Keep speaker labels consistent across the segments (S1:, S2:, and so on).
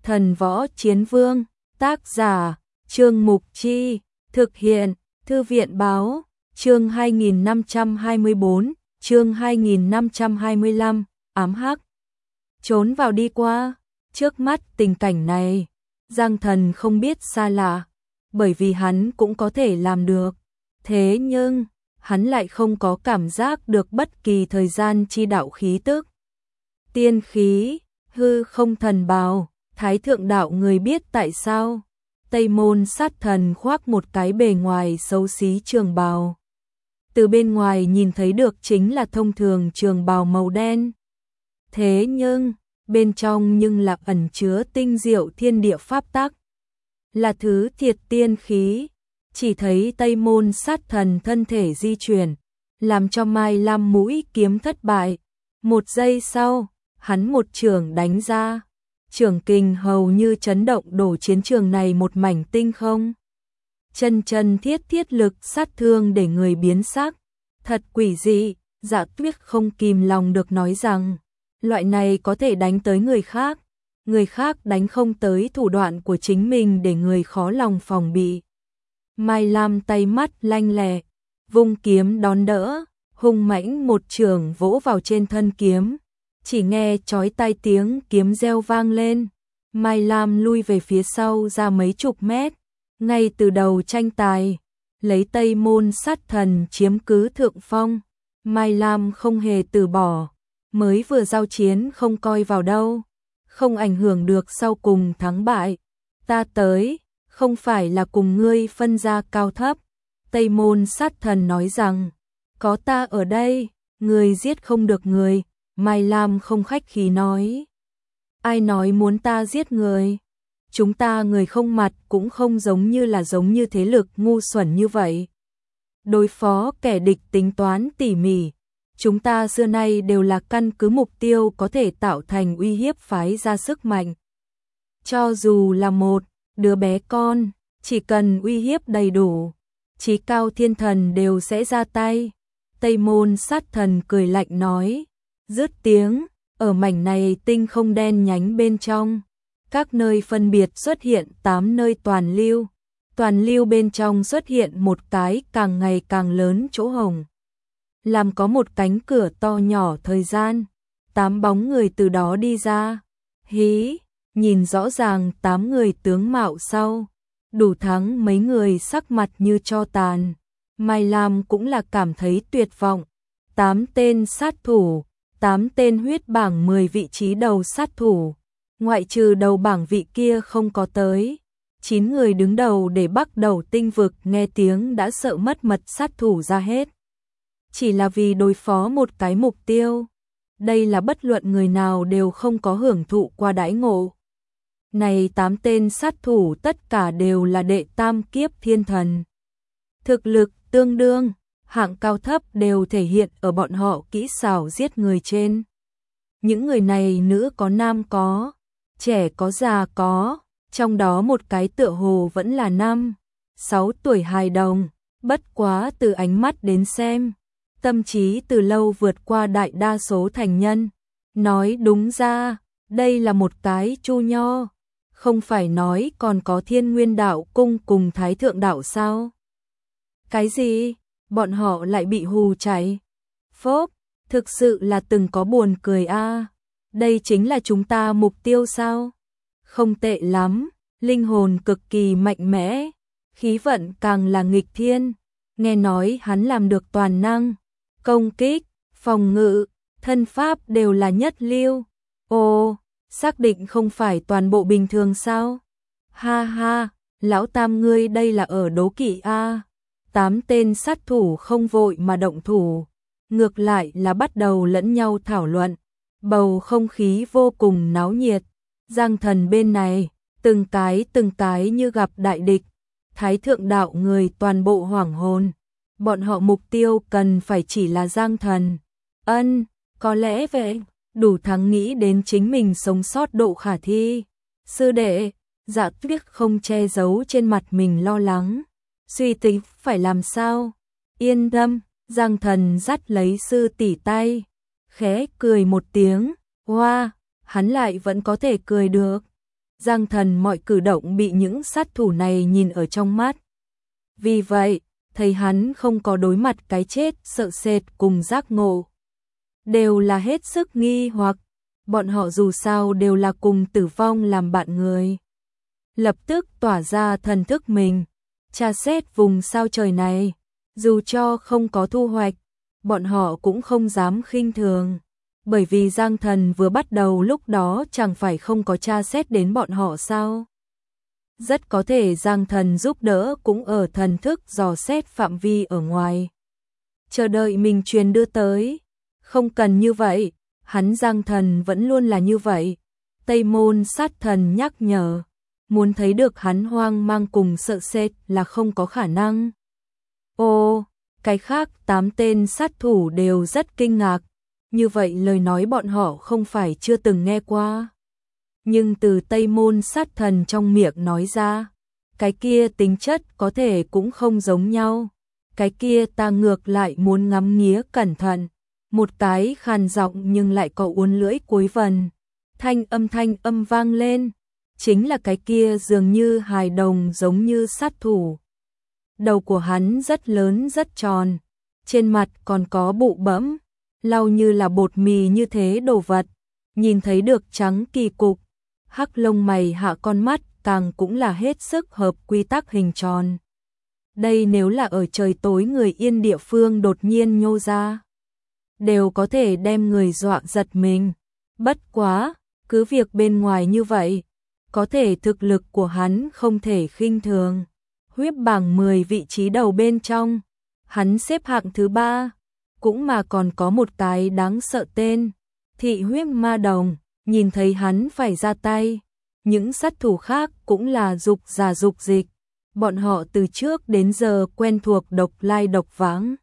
S1: Thần Võ Chiến Vương, tác giả, Trương Mục Chi, thực hiện, Thư viện Báo, chương 2524, chương 2525, ám hắc. Trốn vào đi qua, trước mắt tình cảnh này, Giang Thần không biết xa lạ, bởi vì hắn cũng có thể làm được. Thế nhưng, hắn lại không có cảm giác được bất kỳ thời gian chi đạo khí tức. Tiên khí, hư không thần bào, Thái thượng đạo người biết tại sao. Tây Môn Sát Thần khoác một cái bề ngoài xấu xí trường bào. Từ bên ngoài nhìn thấy được chính là thông thường trường bào màu đen. Thế nhưng, bên trong nhưng là ẩn chứa tinh diệu thiên địa pháp tắc. Là thứ thiệt tiên khí. Chỉ thấy Tây Môn Sát Thần thân thể di chuyển, làm cho Mai Lam mũi kiếm thất bại. Một giây sau, hắn một chưởng đánh ra. Chưởng kình hầu như chấn động đổ chiến trường này một mảnh tinh không. Chân chân thiết thiết lực sát thương để người biến sắc. Thật quỷ dị, Dạ Tuyết không kìm lòng được nói rằng, loại này có thể đánh tới người khác đánh không tới thủ đoạn của chính mình để người khó lòng phòng bị. Mai Lam tay mắt lanh lẹ, vung kiếm đón đỡ, hung mãnh một chưởng vỗ vào trên thân kiếm. Chỉ nghe chói tai tiếng kiếm reo vang lên, Mai Lam lui về phía sau ra mấy chục mét, ngay từ đầu tranh tài, lấy Tây Môn Sát Thần chiếm cứ thượng phong, Mai Lam không hề từ bỏ, mới vừa giao chiến không coi vào đâu, không ảnh hưởng được sau cùng thắng bại, ta tới, không phải là cùng ngươi phân ra cao thấp, Tây Môn Sát Thần nói rằng, có ta ở đây, ngươi giết không được người. Mai Lam không khách khí nói. Ai nói muốn ta giết người? Chúng ta người không mặt cũng không giống như thế lực ngu xuẩn như vậy. Đối phó kẻ địch tính toán tỉ mỉ. Chúng ta xưa nay đều là căn cứ mục tiêu có thể tạo thành uy hiếp phái ra sức mạnh. Cho dù là một đứa bé con, chỉ cần uy hiếp đầy đủ, chí cao thiên thần đều sẽ ra tay. Tây Môn Sát Thần cười lạnh nói. Dứt tiếng, ở mảnh này tinh không đen nhánh bên trong, các nơi phân biệt xuất hiện 8 nơi toàn lưu bên trong xuất hiện một cái càng ngày càng lớn chỗ hồng. Làm có một cánh cửa to nhỏ thời gian, 8 bóng người từ đó đi ra. Hí, nhìn rõ ràng 8 người tướng mạo sau, đủ thắng mấy người sắc mặt như tro tàn. Mai Lam cũng là cảm thấy tuyệt vọng, 8 tên sát thủ. 8 tên huyết bảng 10 vị trí đầu sát thủ, ngoại trừ đầu bảng vị kia không có tới. 9 người đứng đầu để bắt đầu tinh vực nghe tiếng đã sợ mất mật sát thủ ra hết. Chỉ là vì đối phó một cái mục tiêu. Đây là bất luận người nào đều không có hưởng thụ qua đãi ngộ. Này 8 tên sát thủ tất cả đều là đệ tam kiếp thiên thần. Thực lực tương đương. Hạng cao thấp đều thể hiện ở bọn họ kỹ xảo giết người trên. Những người này nữ có nam có, trẻ có già có, trong đó một cái tựa hồ vẫn là 5-6 tuổi hài đồng, bất quá từ ánh mắt đến xem, tâm trí từ lâu vượt qua đại đa số thành nhân. Nói đúng ra, đây là một cái chu nho, không phải nói còn có Thiên Nguyên Đạo Cung cùng Thái Thượng Đạo sao? Cái gì? Bọn họ lại bị hù chạy. Phốp, thực sự là từng có buồn cười a. Đây chính là chúng ta mục tiêu sao? Không tệ lắm, linh hồn cực kỳ mạnh mẽ, khí vận càng là nghịch thiên. Nghe nói hắn làm được toàn năng, công kích, phòng ngự, thân pháp đều là nhất lưu. Ồ, xác định không phải toàn bộ bình thường sao? Ha ha, lão tam ngươi đây là ở đố kỵ a. 8 tên sát thủ không vội mà động thủ, ngược lại là bắt đầu lẫn nhau thảo luận, bầu không khí vô cùng náo nhiệt. Giang Thần bên này, từng cái như gặp đại địch, Thái Thượng Đạo người toàn bộ hoảng hồn, bọn họ mục tiêu cần phải chỉ là Giang Thần. Có lẽ vậy, đủ thắng nghĩ đến chính mình sống sót độ khả thi. Sư đệ, Dạ Tuyết không che giấu trên mặt mình lo lắng. Suy tính phải làm sao? Yên tâm, Giang Thần dắt lấy sư tỷ tay, khẽ cười một tiếng, hoa, hắn lại vẫn có thể cười được. Giang Thần mọi cử động bị những sát thủ này nhìn ở trong mắt. Vì vậy, thấy hắn không có đối mặt cái chết sợ sệt cùng giác ngộ. Đều là hết sức nghi hoặc, bọn họ dù sao đều là cùng tử vong làm bạn người. Lập tức tỏa ra thần thức mình, tra xét vùng sao trời này, dù cho không có thu hoạch, bọn họ cũng không dám khinh thường. Bởi vì Giang Thần vừa bắt đầu lúc đó chẳng phải không có tra xét đến bọn họ sao. Rất có thể Giang Thần giúp đỡ cũng ở thần thức dò xét phạm vi ở ngoài. Chờ đợi mình truyền đưa tới. Không cần như vậy, hắn Giang Thần vẫn luôn là như vậy. Tây Môn Sát Thần nhắc nhở, muốn thấy được hắn hoang mang cùng sợ sệt là không có khả năng. Ô, cái khác 8 tên sát thủ đều rất kinh ngạc. Như vậy lời nói bọn họ không phải chưa từng nghe qua. Nhưng từ Tây Môn Sát Thần trong miệng nói ra, cái kia tính chất có thể cũng không giống nhau. Cái kia ta ngược lại muốn ngắm nghía cẩn thận. Một cái khàn giọng nhưng lại có uốn lưỡi cuối vần. Thanh âm vang lên. Chính là cái kia dường như hài đồng giống như sát thủ. Đầu của hắn rất lớn rất tròn. Trên mặt còn có bụ bẫm. Lau như là bột mì như thế đồ vật. Nhìn thấy được trắng kỳ cục. Hắc lông mày hạ con mắt càng cũng là hết sức hợp quy tắc hình tròn. Đây nếu là ở trời tối người yên địa phương đột nhiên nhô ra, đều có thể đem người dọa giật mình. Bất quá, cứ việc bên ngoài như vậy, có thể thực lực của hắn không thể khinh thường. Huyết bảng 10 vị trí đầu bên trong, hắn xếp hạng thứ 3, cũng mà còn có một cái đáng sợ tên, Thị Huyết Ma Đồng. Nhìn thấy hắn phải ra tay, những sát thủ khác cũng là dục giả dục dịch. Bọn họ từ trước đến giờ quen thuộc độc lai độc vãng.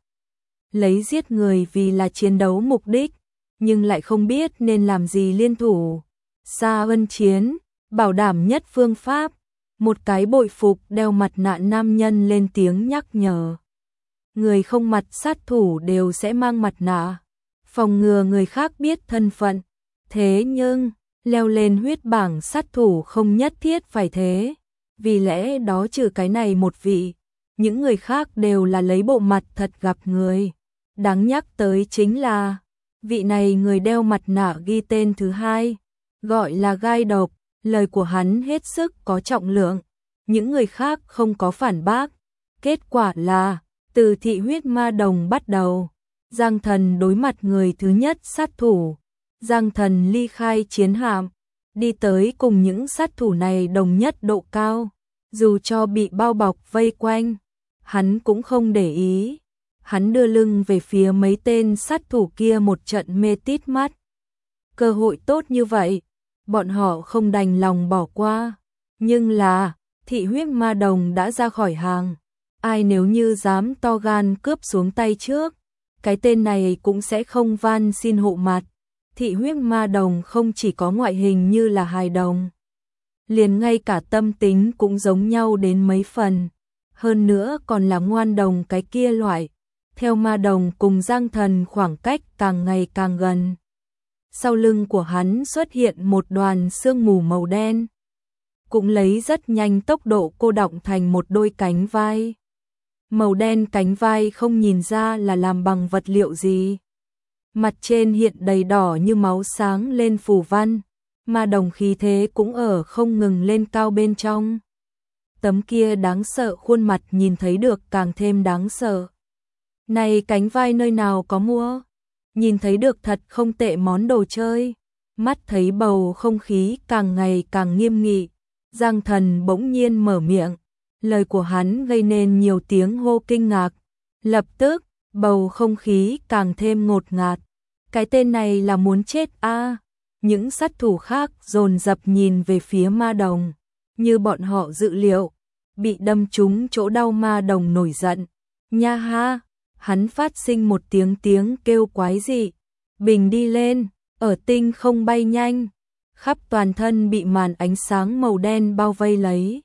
S1: Lấy giết người vì là chiến đấu mục đích, nhưng lại không biết nên làm gì liên thủ. Xa ân chiến, bảo đảm nhất phương pháp. Một cái bội phục đeo mặt nạ nam nhân lên tiếng nhắc nhở. Người không mặt sát thủ đều sẽ mang mặt nạ, phòng ngừa người khác biết thân phận. Thế nhưng, leo lên huyết bảng sát thủ không nhất thiết phải thế. Vì lẽ đó trừ cái này một vị, những người khác đều là lấy bộ mặt thật gặp người. Đáng nhắc tới chính là, vị này người đeo mặt nạ ghi tên thứ 2, gọi là gai độc. Lời của hắn hết sức có trọng lượng, những người khác không có phản bác. Kết quả là, từ Thị Huyết Ma Đồng bắt đầu, Giang Thần đối mặt người thứ nhất sát thủ. Giang Thần ly khai chiến hạm, đi tới cùng những sát thủ này đồng nhất độ cao. Dù cho bị bao bọc vây quanh, hắn cũng không để ý. Hắn đưa lưng về phía mấy tên sát thủ kia một trận mê tít mắt. Cơ hội tốt như vậy, bọn họ không đành lòng bỏ qua. Nhưng là, Thị Huyết Ma Đồng đã ra khỏi hàng. Ai nếu như dám to gan cướp xuống tay trước, cái tên này cũng sẽ không van xin hộ mặt. Thị Huyết Ma Đồng không chỉ có ngoại hình như là hài đồng, liền ngay cả tâm tính cũng giống nhau đến mấy phần. Hơn nữa còn là ngoan đồng cái kia loại. Theo Ma Đồng cùng Giang Thần khoảng cách càng ngày càng gần. Sau lưng của hắn xuất hiện một đoàn sương mù màu đen, cũng lấy rất nhanh tốc độ cô đọng thành một đôi cánh vai. Màu đen cánh vai không nhìn ra là làm bằng vật liệu gì. Mặt trên hiện đầy đỏ như máu sáng lên phù văn, Ma Đồng khí thế cũng ở không ngừng lên cao bên trong. Tấm kia đáng sợ khuôn mặt nhìn thấy được càng thêm đáng sợ. Này cánh vai nơi nào có mua? Nhìn thấy được thật không tệ món đồ chơi. Mắt thấy bầu không khí càng ngày càng nghiêm nghị, Giang Thần bỗng nhiên mở miệng. Lời của hắn gây nên nhiều tiếng hô kinh ngạc. Lập tức, bầu không khí càng thêm ngột ngạt. Cái tên này là muốn chết a. Những sát thủ khác dồn dập nhìn về phía Ma Đồng. Như bọn họ dự liệu, bị đâm trúng chỗ đau Ma Đồng nổi giận. Nha ha, hắn phát sinh một tiếng kêu quái dị. Bình đi lên, ở tinh không bay nhanh. Khắp toàn thân bị màn ánh sáng màu đen bao vây lấy.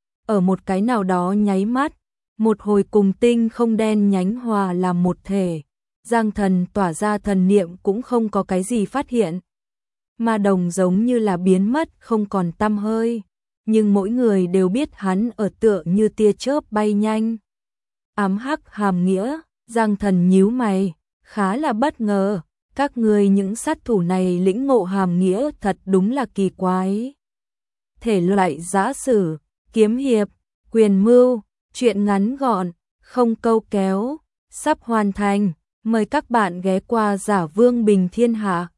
S1: Ở một cái nào đó nháy mắt, một hồi cùng tinh không đen nhánh hòa làm một thể. Giang Thần tỏa ra thần niệm cũng không có cái gì phát hiện. Ma Đồng giống như là biến mất không còn tăm hơi, nhưng mỗi người đều biết hắn ở tựa như tia chớp bay nhanh. Ám hắc hàm nghĩa, Giang Thần nhíu mày, khá là bất ngờ, các người những sát thủ này lĩnh ngộ hàm nghĩa thật đúng là kỳ quái. Thể loại giã sử, kiếm hiệp, quyền mưu, truyện ngắn gọn, không câu kéo, sắp hoàn thành, mời các bạn ghé qua Giả Vương Bình Thiên Hạ.